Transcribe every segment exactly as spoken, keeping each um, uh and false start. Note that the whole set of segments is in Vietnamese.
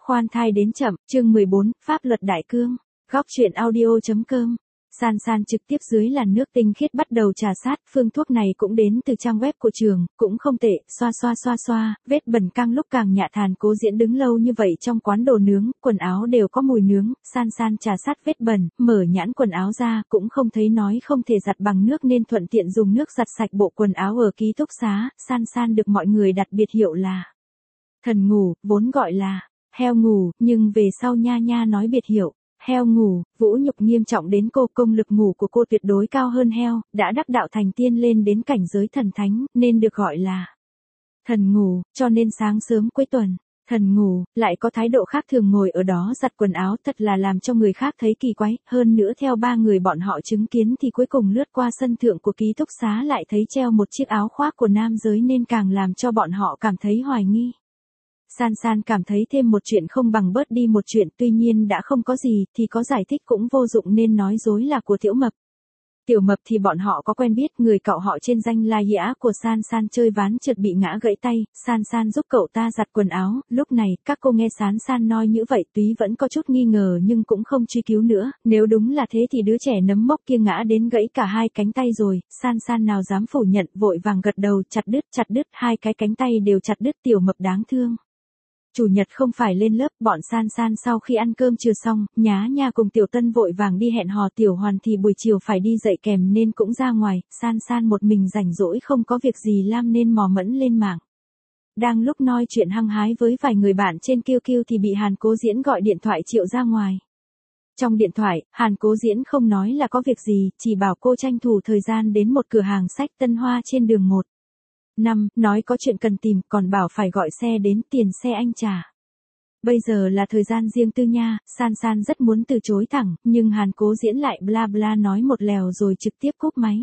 Khoan thai đến chậm, chương mười bốn, Pháp luật đại cương. Góc truyện audio.com. San san trực tiếp dưới làn nước tinh khiết bắt đầu trà sát, phương thuốc này cũng đến từ trang web của trường, cũng không tệ, xoa xoa xoa xoa, vết bẩn càng lúc càng nhạ. Hàn Cố Diễn đứng lâu như vậy trong quán đồ nướng, quần áo đều có mùi nướng, san san trà sát vết bẩn, mở nhãn quần áo ra, cũng không thấy nói không thể giặt bằng nước nên thuận tiện dùng nước giặt sạch bộ quần áo ở ký túc xá. San san được mọi người đặt biệt hiệu là thần ngủ, vốn gọi là heo ngủ, nhưng về sau nha nha nói biệt hiệu heo ngủ, vũ nhục nghiêm trọng đến cô. Công lực ngủ của cô tuyệt đối cao hơn heo, đã đắc đạo thành tiên lên đến cảnh giới thần thánh, nên được gọi là thần ngủ, cho nên sáng sớm cuối tuần, thần ngủ lại có thái độ khác thường ngồi ở đó giặt quần áo, thật là làm cho người khác thấy kỳ quái. Hơn nữa theo ba người bọn họ chứng kiến thì cuối cùng lướt qua sân thượng của ký túc xá lại thấy treo một chiếc áo khoác của nam giới nên càng làm cho bọn họ cảm thấy hoài nghi. San san cảm thấy thêm một chuyện không bằng bớt đi một chuyện, tuy nhiên đã không có gì thì có giải thích cũng vô dụng nên nói dối là của Tiểu Mập. Tiểu Mập thì bọn họ có quen biết, người cậu họ trên danh là Yã của San san chơi ván trượt bị ngã gãy tay, San san giúp cậu ta giặt quần áo. Lúc này các cô nghe San san nói như vậy tuy vẫn có chút nghi ngờ nhưng cũng không truy cứu nữa, nếu đúng là thế thì đứa trẻ nấm mốc kia ngã đến gãy cả hai cánh tay rồi. San san nào dám phủ nhận, vội vàng gật đầu, chặt đứt, chặt đứt, hai cái cánh tay đều chặt đứt. Tiểu Mập đáng thương. Chủ nhật không phải lên lớp, bọn san san sau khi ăn cơm trưa xong, nhá nha cùng Tiểu Tân vội vàng đi hẹn hò. Tiểu Hoàn thì buổi chiều phải đi dạy kèm nên cũng ra ngoài, san san một mình rảnh rỗi không có việc gì làm nên mò mẫm lên mạng. Đang lúc nói chuyện hăng hái với vài người bạn trên Q Q thì bị Hàn Cố Diễn gọi điện thoại triệu ra ngoài. Trong điện thoại, Hàn Cố Diễn không nói là có việc gì, chỉ bảo cô tranh thủ thời gian đến một cửa hàng sách Tân Hoa trên đường một năm, nói có chuyện cần tìm, còn bảo phải gọi xe đến, tiền xe anh trả. Bây giờ là thời gian riêng tư nha. San san rất muốn từ chối thẳng, nhưng Hàn Cố Diễn lại bla bla nói một lèo rồi trực tiếp cúp máy.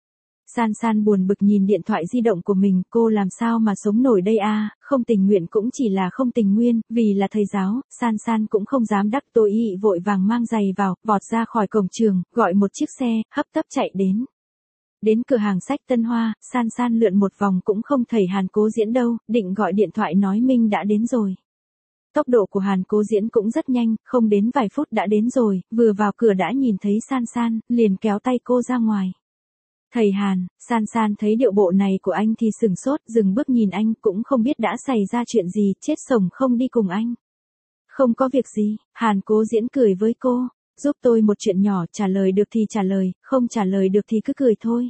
San san buồn bực nhìn điện thoại di động của mình, cô làm sao mà sống nổi đây a? Không tình nguyện cũng chỉ là không tình nguyên, vì là thầy giáo, san san cũng không dám đắc tội ý, vội vàng mang giày vào, vọt ra khỏi cổng trường, gọi một chiếc xe, hấp tấp chạy đến. Đến cửa hàng sách Tân Hoa, san san lượn một vòng cũng không thấy Hàn Cố Diễn đâu, định gọi điện thoại nói Minh đã đến rồi. Tốc độ của Hàn Cố Diễn cũng rất nhanh, không đến vài phút đã đến rồi, vừa vào cửa đã nhìn thấy san san, liền kéo tay cô ra ngoài. Thầy Hàn, san san thấy điệu bộ này của anh thì sừng sốt, dừng bước nhìn anh, cũng không biết đã xảy ra chuyện gì, chết sổng không đi cùng anh. Không có việc gì, Hàn Cố Diễn cười với cô. Giúp tôi một chuyện nhỏ, trả lời được thì trả lời, không trả lời được thì cứ cười thôi.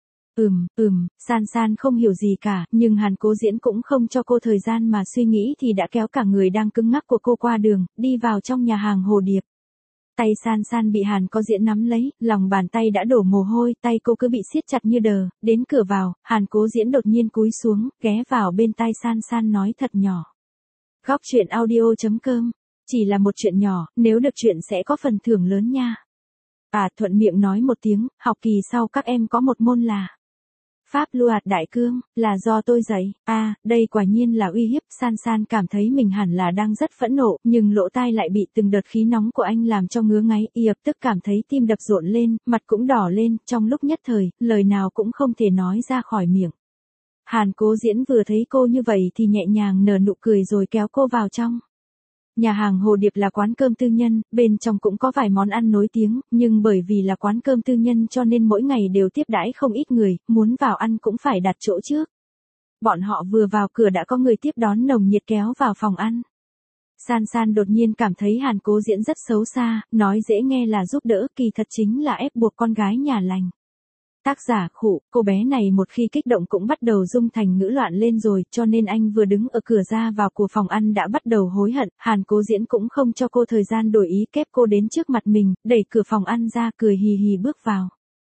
Ừm, ừm, san san không hiểu gì cả, nhưng Hàn Cố Diễn cũng không cho cô thời gian mà suy nghĩ thì đã kéo cả người đang cứng ngắc của cô qua đường, đi vào trong nhà hàng Hồ Điệp. Tay san san bị Hàn Cố Diễn nắm lấy, lòng bàn tay đã đổ mồ hôi, tay cô cứ bị siết chặt như đờ. Đến cửa vào, Hàn Cố Diễn đột nhiên cúi xuống, ghé vào bên tai san san nói thật nhỏ. Góc truyện audio.com. Chỉ là một chuyện nhỏ, nếu được chuyện sẽ có phần thưởng lớn nha. À, thuận miệng nói một tiếng, học kỳ sau các em có một môn là Pháp luật đại cương, là do tôi dạy. À, đây quả nhiên là uy hiếp. San san cảm thấy mình hẳn là đang rất phẫn nộ, nhưng lỗ tai lại bị từng đợt khí nóng của anh làm cho ngứa ngáy, y ập tức cảm thấy tim đập rộn lên, mặt cũng đỏ lên, trong lúc nhất thời, lời nào cũng không thể nói ra khỏi miệng. Hàn Cố Diễn vừa thấy cô như vậy thì nhẹ nhàng nở nụ cười rồi kéo cô vào trong. Nhà hàng Hồ Điệp là quán cơm tư nhân, bên trong cũng có vài món ăn nổi tiếng, nhưng bởi vì là quán cơm tư nhân cho nên mỗi ngày đều tiếp đãi không ít người, muốn vào ăn cũng phải đặt chỗ trước. Bọn họ vừa vào cửa đã có người tiếp đón nồng nhiệt kéo vào phòng ăn. San san đột nhiên cảm thấy Hàn Cố Diễn rất xấu xa, nói dễ nghe là giúp đỡ, kỳ thật chính là ép buộc con gái nhà lành. Tác giả khụ, cô bé này một khi kích động cũng bắt đầu rung thành ngữ loạn lên rồi, cho nên anh vừa đứng ở cửa ra vào của phòng ăn đã bắt đầu hối hận. Hàn Cố Diễn cũng không cho cô thời gian đổi ý, kép cô đến trước mặt mình, đẩy cửa phòng ăn ra, cười hì hì bước vào.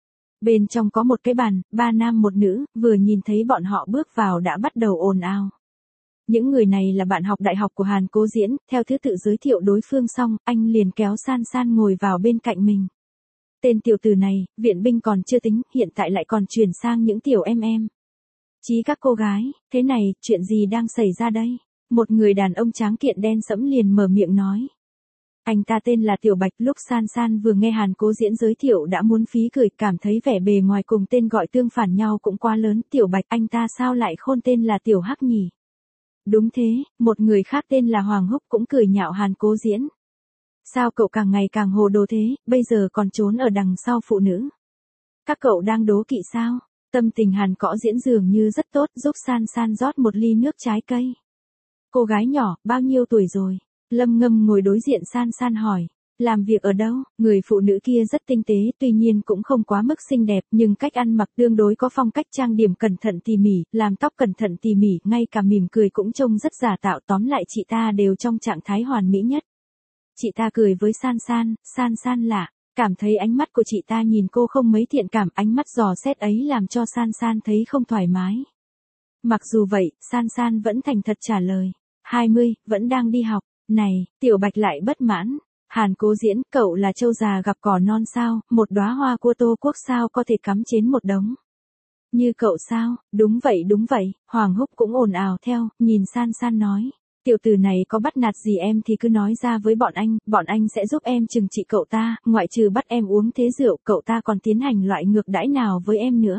Bên trong có một cái bàn, ba nam một nữ, vừa nhìn thấy bọn họ bước vào đã bắt đầu ồn ào. Những người này là bạn học đại học của Hàn Cố Diễn, theo thứ tự giới thiệu đối phương xong, anh liền kéo san san ngồi vào bên cạnh mình. Tên tiểu tử này, viện binh còn chưa tính, hiện tại lại còn chuyển sang những tiểu em em. Chí các cô gái, thế này, chuyện gì đang xảy ra đây? Một người đàn ông tráng kiện đen sẫm liền mở miệng nói. Anh ta tên là Tiểu Bạch. Lúc san san vừa nghe Hàn Cố Diễn giới thiệu đã muốn phí cười, cảm thấy vẻ bề ngoài cùng tên gọi tương phản nhau cũng quá lớn. Tiểu Bạch, anh ta sao lại khôn tên là Tiểu Hắc nhỉ? Đúng thế, một người khác tên là Hoàng Húc cũng cười nhạo Hàn Cố Diễn. Sao cậu càng ngày càng hồ đồ thế, bây giờ còn trốn ở đằng sau phụ nữ. Các cậu đang đố kỵ sao? Tâm tình Hàn Cõ Diễn dường như rất tốt, giúp San San rót một ly nước trái cây. Cô gái nhỏ, bao nhiêu tuổi rồi? Lâm Ngâm ngồi đối diện San San hỏi. Làm việc ở đâu? Người phụ nữ kia rất tinh tế, tuy nhiên cũng không quá mức xinh đẹp, nhưng cách ăn mặc tương đối có phong cách trang điểm cẩn thận tỉ mỉ, làm tóc cẩn thận tỉ mỉ, ngay cả mỉm cười cũng trông rất giả tạo, tóm lại chị ta đều trong trạng thái hoàn mỹ nhất. Chị ta cười với San San, San San lạ, cảm thấy ánh mắt của chị ta nhìn cô không mấy thiện cảm, ánh mắt dò xét ấy làm cho San San thấy không thoải mái. Mặc dù vậy, San San vẫn thành thật trả lời. hai mươi, vẫn đang đi học. Này, Tiểu Bạch lại bất mãn. Hàn Cố Diễn, cậu là trâu già gặp cỏ non sao, một đóa hoa của Tô Quốc sao có thể cắm trên một đống. Như cậu sao, đúng vậy đúng vậy, Hoàng Húc cũng ồn ào theo, nhìn San San nói. Tiểu tử này có bắt nạt gì em thì cứ nói ra với bọn anh, bọn anh sẽ giúp em trừng trị cậu ta, ngoại trừ bắt em uống thế rượu, cậu ta còn tiến hành loại ngược đãi nào với em nữa.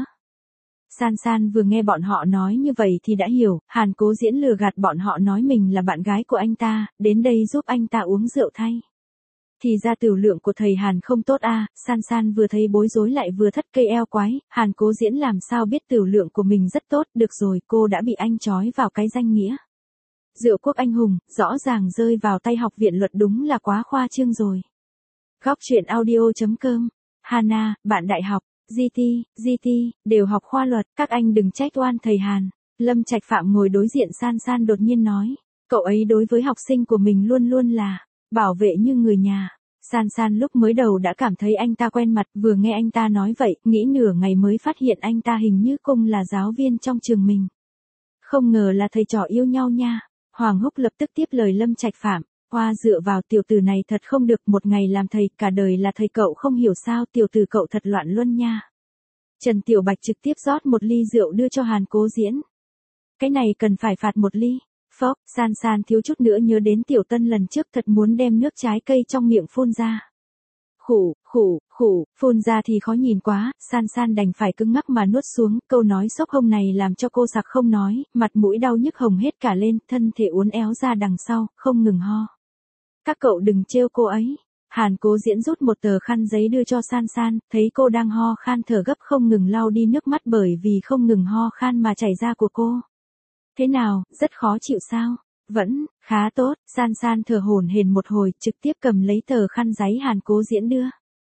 San San vừa nghe bọn họ nói như vậy thì đã hiểu, Hàn Cố Diễn lừa gạt bọn họ nói mình là bạn gái của anh ta, đến đây giúp anh ta uống rượu thay. Thì ra tiểu lượng của thầy Hàn không tốt a. À, San San vừa thấy bối rối lại vừa thất cây eo quái, Hàn Cố Diễn làm sao biết tiểu lượng của mình rất tốt, được rồi, cô đã bị anh trói vào cái danh nghĩa. Rượu quốc anh hùng, rõ ràng rơi vào tay học viện luật đúng là quá khoa trương rồi. Góc truyện audio chấm com. Hana, bạn đại học, giê tê, giê tê, đều học khoa luật, các anh đừng trách oan thầy Hàn. Lâm Trạch Phạm ngồi đối diện San San đột nhiên nói, cậu ấy đối với học sinh của mình luôn luôn là bảo vệ như người nhà. San San lúc mới đầu đã cảm thấy anh ta quen mặt, vừa nghe anh ta nói vậy, nghĩ nửa ngày mới phát hiện anh ta hình như cùng là giáo viên trong trường mình. Không ngờ là thầy trò yêu nhau nha. Hoàng Húc lập tức tiếp lời Lâm Trạch Phạm, hoa dựa vào tiểu tử này thật không được, một ngày làm thầy, cả đời là thầy, cậu không hiểu sao, tiểu tử cậu thật loạn luân nha. Trần Tiểu Bạch trực tiếp rót một ly rượu đưa cho Hàn Cố Diễn. Cái này cần phải phạt một ly. Phốc, San San thiếu chút nữa nhớ đến Tiểu Tân lần trước, thật muốn đem nước trái cây trong miệng phun ra. Khủ, khủ, khủ, phun ra thì khó nhìn quá, San San đành phải cứng ngắc mà nuốt xuống, câu nói xốc hông này làm cho cô sặc không nói, mặt mũi đau nhức hồng hết cả lên, thân thể uốn éo ra đằng sau, không ngừng ho. Các cậu đừng trêu cô ấy. Hàn Cố Diễn rút một tờ khăn giấy đưa cho San San, thấy cô đang ho khan thở gấp không ngừng lau đi nước mắt bởi vì không ngừng ho khan mà chảy ra của cô. Thế nào, rất khó chịu sao? Vẫn, khá tốt, San San thở hổn hển một hồi, trực tiếp cầm lấy tờ khăn giấy Hàn Cố Diễn đưa.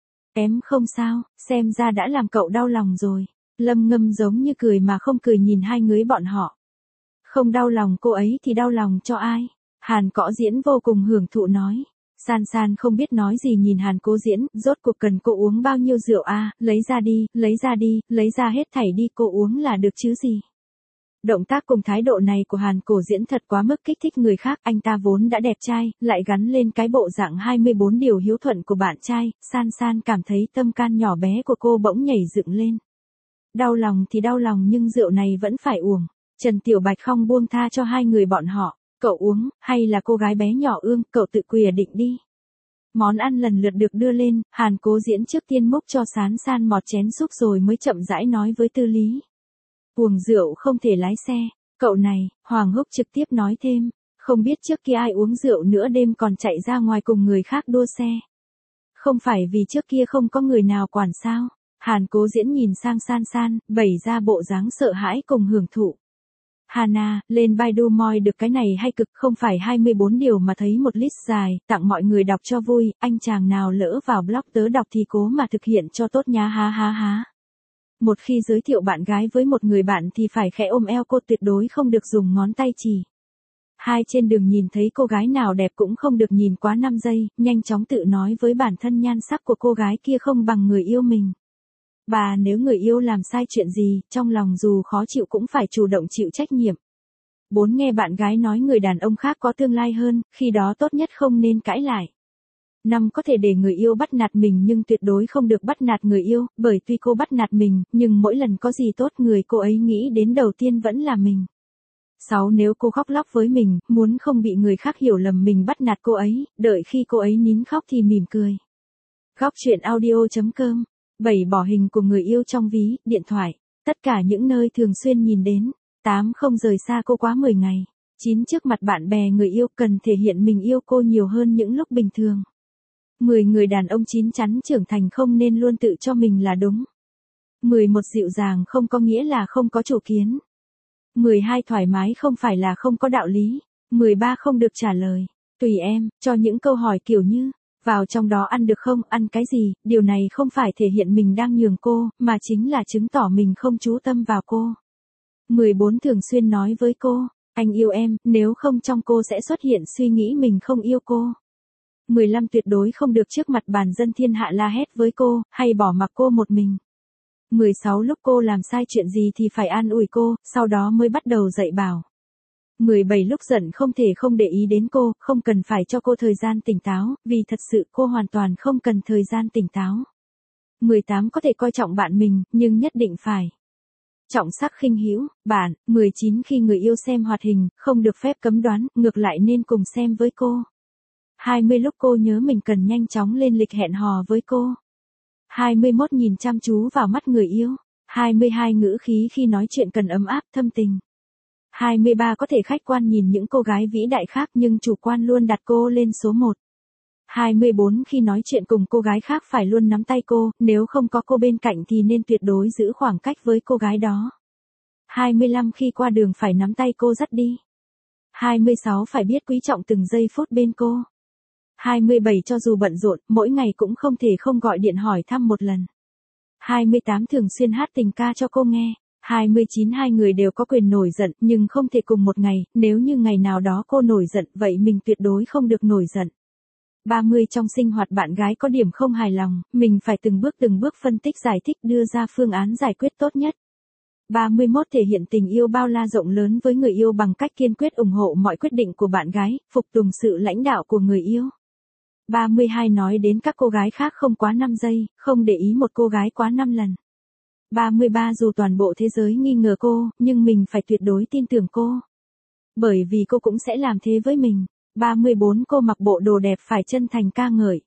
Em không sao, xem ra đã làm cậu đau lòng rồi. Lâm Ngâm giống như cười mà không cười nhìn hai người bọn họ. Không đau lòng cô ấy thì đau lòng cho ai? Hàn Cõ Diễn vô cùng hưởng thụ nói. San San không biết nói gì nhìn Hàn Cố Diễn, rốt cuộc cần cô uống bao nhiêu rượu a? À, lấy ra đi, lấy ra đi, lấy ra hết thảy đi, cô uống là được chứ gì. Động tác cùng thái độ này của Hàn Cố Diễn thật quá mức kích thích người khác, anh ta vốn đã đẹp trai, lại gắn lên cái bộ dạng hai mươi bốn điều hiếu thuận của bạn trai, San San cảm thấy tâm can nhỏ bé của cô bỗng nhảy dựng lên. Đau lòng thì đau lòng nhưng rượu này vẫn phải uống. Trần Tiểu Bạch không buông tha cho hai người bọn họ, cậu uống, hay là cô gái bé nhỏ ương, cậu tự quyết định đi. Món ăn lần lượt được đưa lên, Hàn Cố Diễn trước tiên múc cho San San một chén súp rồi mới chậm rãi nói với Tư Lý. Uống rượu không thể lái xe, cậu này, Hoàng Húc trực tiếp nói thêm, không biết trước kia ai uống rượu nửa đêm còn chạy ra ngoài cùng người khác đua xe. Không phải vì trước kia không có người nào quản sao? Hàn Cố Diễn nhìn sang San San, bày ra bộ dáng sợ hãi cùng hưởng thụ. Hana, lên Baidu moi được cái này hay cực, không phải hai mươi bốn điều mà thấy một list dài, tặng mọi người đọc cho vui, anh chàng nào lỡ vào blog tớ đọc thì cố mà thực hiện cho tốt nhá ha ha ha. Một khi giới thiệu bạn gái với một người bạn thì phải khẽ ôm eo cô, tuyệt đối không được dùng ngón tay chỉ. Hai, trên đường nhìn thấy cô gái nào đẹp cũng không được nhìn quá năm giây, nhanh chóng tự nói với bản thân nhan sắc của cô gái kia không bằng người yêu mình. Bà, nếu người yêu làm sai chuyện gì, trong lòng dù khó chịu cũng phải chủ động chịu trách nhiệm. Bốn, nghe bạn gái nói người đàn ông khác có tương lai hơn, khi đó tốt nhất không nên cãi lại. Năm, có thể để người yêu bắt nạt mình nhưng tuyệt đối không được bắt nạt người yêu, bởi tuy cô bắt nạt mình, nhưng mỗi lần có gì tốt người cô ấy nghĩ đến đầu tiên vẫn là mình. Sáu, nếu cô khóc lóc với mình, muốn không bị người khác hiểu lầm mình bắt nạt cô ấy, đợi khi cô ấy nín khóc thì mỉm cười. Góc truyện audio chấm com. Bảy, bỏ hình của người yêu trong ví, điện thoại, tất cả những nơi thường xuyên nhìn đến. Tám, không rời xa cô quá mười ngày. chín Trước mặt bạn bè người yêu cần thể hiện mình yêu cô nhiều hơn những lúc bình thường. mười Người đàn ông chín chắn trưởng thành không nên luôn tự cho mình là đúng. mười một Dịu dàng không có nghĩa là không có chủ kiến. mười hai Thoải mái không phải là không có đạo lý. mười ba Không được trả lời. Tùy em, cho những câu hỏi kiểu như, vào trong đó ăn được không, ăn cái gì, điều này không phải thể hiện mình đang nhường cô, mà chính là chứng tỏ mình không chú tâm vào cô. mười bốn Thường xuyên nói với cô, anh yêu em, nếu không trong cô sẽ xuất hiện suy nghĩ mình không yêu cô. mười lăm Tuyệt đối không được trước mặt bàn dân thiên hạ la hét với cô, hay bỏ mặc cô một mình. mười sáu Lúc cô làm sai chuyện gì thì phải an ủi cô, sau đó mới bắt đầu dạy bảo. mười bảy Lúc giận không thể không để ý đến cô, không cần phải cho cô thời gian tỉnh táo, vì thật sự cô hoàn toàn không cần thời gian tỉnh táo. mười tám Có thể coi trọng bạn mình, nhưng nhất định phải trọng sắc khinh hữu, bạn. mười chín Khi người yêu xem hoạt hình, không được phép cấm đoán, ngược lại nên cùng xem với cô. hai mươi Lúc cô nhớ mình cần nhanh chóng lên lịch hẹn hò với cô. hai mươi mốt Nhìn chăm chú vào mắt người yêu. hai mươi hai Ngữ khí khi nói chuyện cần ấm áp, thâm tình. hai mươi ba Có thể khách quan nhìn những cô gái vĩ đại khác nhưng chủ quan luôn đặt cô lên số một. hai mươi bốn Khi nói chuyện cùng cô gái khác phải luôn nắm tay cô, nếu không có cô bên cạnh thì nên tuyệt đối giữ khoảng cách với cô gái đó. hai mươi lăm Khi qua đường phải nắm tay cô dắt đi. hai mươi sáu Phải biết quý trọng từng giây phút bên cô. hai mươi bảy Cho dù bận rộn, mỗi ngày cũng không thể không gọi điện hỏi thăm một lần. hai mươi tám Thường xuyên hát tình ca cho cô nghe. hai mươi chín Hai người đều có quyền nổi giận, nhưng không thể cùng một ngày, nếu như ngày nào đó cô nổi giận, vậy mình tuyệt đối không được nổi giận. ba mươi Trong sinh hoạt bạn gái có điểm không hài lòng, mình phải từng bước từng bước phân tích giải thích đưa ra phương án giải quyết tốt nhất. ba mươi mốt Thể hiện tình yêu bao la rộng lớn với người yêu bằng cách kiên quyết ủng hộ mọi quyết định của bạn gái, phục tùng sự lãnh đạo của người yêu. ba mươi hai Nói đến các cô gái khác không quá năm giây, không để ý một cô gái quá năm lần. ba mươi ba Dù toàn bộ thế giới nghi ngờ cô, nhưng mình phải tuyệt đối tin tưởng cô. Bởi vì cô cũng sẽ làm thế với mình. ba mươi bốn Cô mặc bộ đồ đẹp phải chân thành ca ngợi.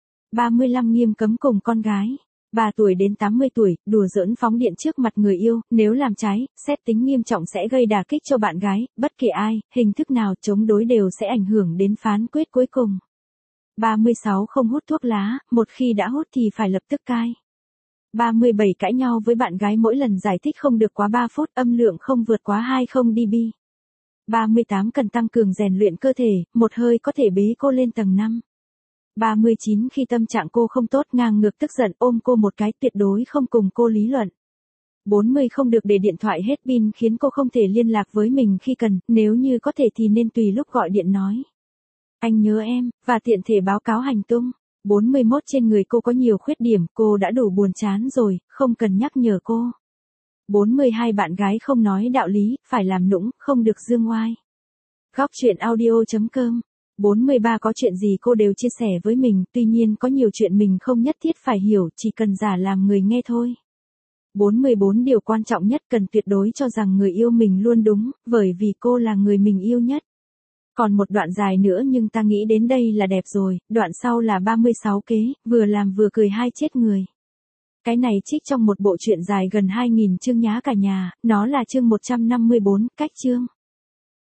ba mươi lăm Nghiêm cấm cùng con gái. ba tuổi đến tám mươi tuổi, đùa giỡn phóng điện trước mặt người yêu, nếu làm trái, xét tính nghiêm trọng sẽ gây đả kích cho bạn gái, bất kể ai, hình thức nào chống đối đều sẽ ảnh hưởng đến phán quyết cuối cùng. ba mươi sáu Không hút thuốc lá, một khi đã hút thì phải lập tức cai. ba mươi bảy Cãi nhau với bạn gái mỗi lần giải thích không được quá ba phút, âm lượng không vượt quá hai mươi đê bê. ba mươi tám Cần tăng cường rèn luyện cơ thể, một hơi có thể bế cô lên tầng năm. ba mươi chín Khi tâm trạng cô không tốt ngang ngược tức giận ôm cô một cái, tuyệt đối không cùng cô lý luận. bốn mươi Không được để điện thoại hết pin khiến cô không thể liên lạc với mình khi cần, nếu như có thể thì nên tùy lúc gọi điện nói anh nhớ em, và tiện thể báo cáo hành tung. bốn mươi mốt Trên người cô có nhiều khuyết điểm, cô đã đủ buồn chán rồi, không cần nhắc nhở cô. bốn mươi hai Bạn gái không nói đạo lý, phải làm nũng, không được dương oai. Góc chuyện audio chấm com. bốn mươi ba Có chuyện gì cô đều chia sẻ với mình, tuy nhiên có nhiều chuyện mình không nhất thiết phải hiểu, chỉ cần giả làm người nghe thôi. bốn mươi bốn Điều quan trọng nhất cần tuyệt đối cho rằng người yêu mình luôn đúng, bởi vì cô là người mình yêu nhất. Còn một đoạn dài nữa nhưng ta nghĩ đến đây là đẹp rồi, đoạn sau là ba mươi sáu Kế, vừa làm vừa cười hai chết người. Cái này trích trong một bộ truyện dài gần hai nghìn chương nhá cả nhà, nó là chương một trăm năm mươi bốn, cách chương.